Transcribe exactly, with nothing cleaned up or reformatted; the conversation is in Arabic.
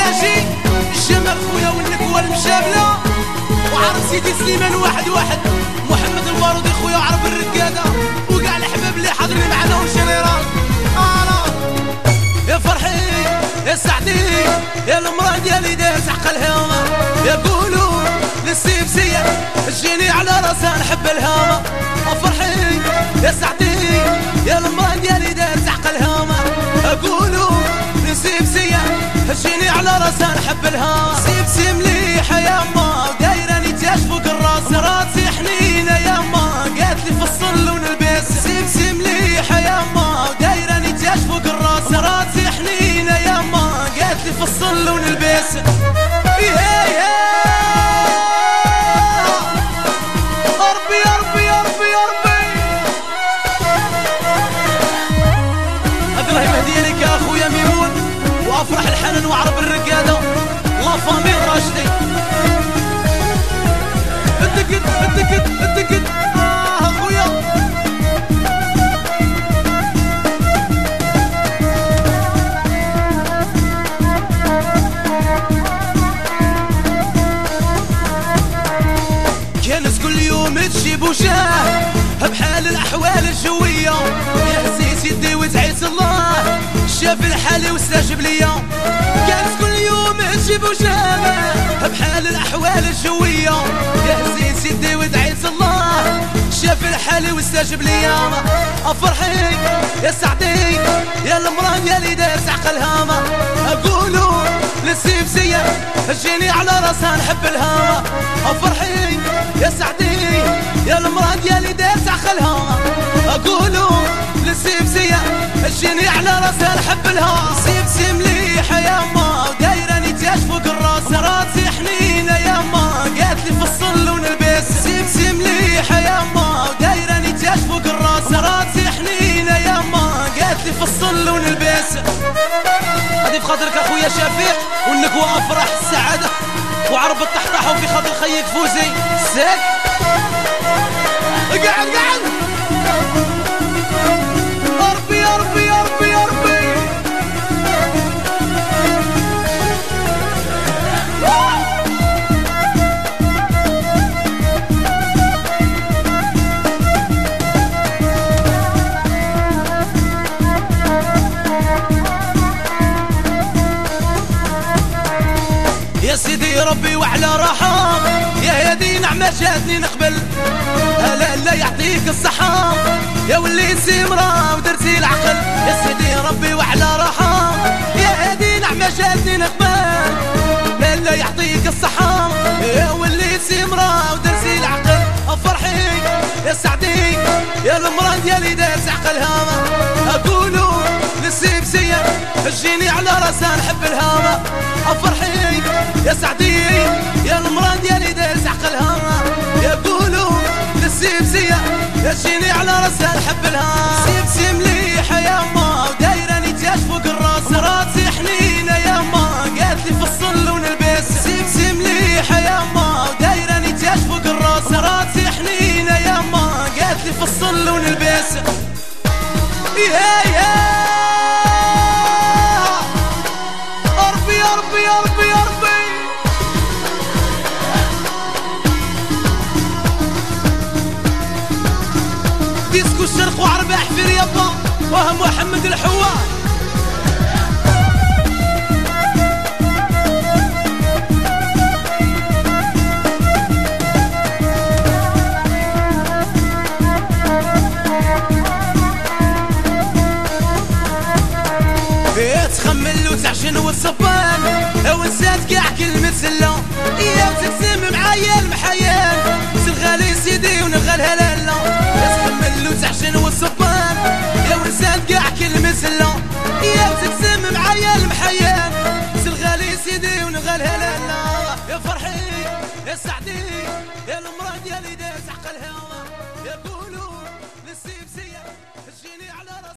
الحاجي الجمال خويا والنكوة المشابلة وعرف سيدي سليمان واحد واحد محمد البارودي خويا وعرب الركادة وكاع الحباب اللي حاضرين معنا والجنرال انا يا فرحي يا سعدي يا المرأة ديالي دارت عقلها يقولوا للسيبسية تجيني على راسها نحب الهامة فرحي يا سعدي يا المرأة ديالي دارت عقلها اقولوا للسيبسية تجيني على راسها نحب الهامة سيبسي مليحة يا ما ودايراني تاج فوق الراس راسي حنينة يا ما قالت لي فصل لون البيس سيبسي مليحة يا ما ودايراني تاج فوق الراس راسي حنينة يا ما قالت لي فصل لون البيس يا يا ربي يا ربي يا ربي يا ربي هذا الله يهدي لك يا اخويا ميمون وافرح الحنان وعرب الرقاده لا فامي راشدي اتكت اتكت اتكت اه اخويا كانت كل يوم تجيب وشاه بحال الاحوال الجويه يا عزيز يدي وتعيس الله شاف الحالي واستجب ليا كانت كل يوم تجيب وشاه بحال الاحوال الجويه يا عزيز يدي وتعيس الله شاف الحالي واستجب ليا افرحي يا سعدي يا المراه ديالي دارت عقلها ما اقولوا للسيبسيه تجيني على راسها نحب الهامه افرحي يا سعدي يا المراه ديالي دارت عقلها اقولوا للسيبسيه تجيني على راسها نحب الهامه سيبسي مليحه يا ما ودايراني تاج فوق الراس راسي حنينه يا ما قالت لي فصل لون البيس سيبسي مليحه يا ما ودايراني تاج فوق الراس راسي حنينه يا ما قالت لي فصل لون البيس هذه في خاطرك اخويا شفيق والنكوة افراح السعاده وعرب الطحطح وفي خاطر خيك فوزي ساك قعد قعد ربي يا ربي يا ربي يا ربي يا سيدي ربي وعلى رحم يا هدي نعمة جاتني نقبل هلا لا يعطيك الصحة يا ولي سمرة ودرتي العقل يا سيدي ربي وعلى رحم يا هدي نعمة جاتني نقبل لا يعطيك الصحة يا ولي سمرة ودرتي العقل افرحي يا سعدي يا المرأة ديالي دارت عقلها اقولوا للسيبسية تجيني على راسها نحب الهامة افرحي يا سعدي يا المرأة ديالي دارت عقلها يقولوا للسيبسية تجيني على راسها نحب الهامة سيبسي مليحة يا ما ودايراني تاج فوق الراس راسي حنينة يا ما قالت لي فصل لون البيس سيبسي مليحة يا ما ودايراني تاج فوق الراس راسي حنينة يا ما قالت لي فصل لون البيس يا يا ربي يا ربي يا ربي يا ربي ديسكو الشرق وعرباح في رياضة وهم محمد الحوار تخمل وتعشن والصبان ونسات كاع كلمة سلا يا وتقسم معايا المحيان سلغالي سيدي ونغالها لالا تخمل وتعشن والصبان يا ونسات كاع كلمة سلا يا وتقسم معايا المحيان سلغالي سيدي ونغالها لالا يا فرحي يا سعدي يا المرأة ديالي دارت عقلها يقولوا للسيبسية تجيني على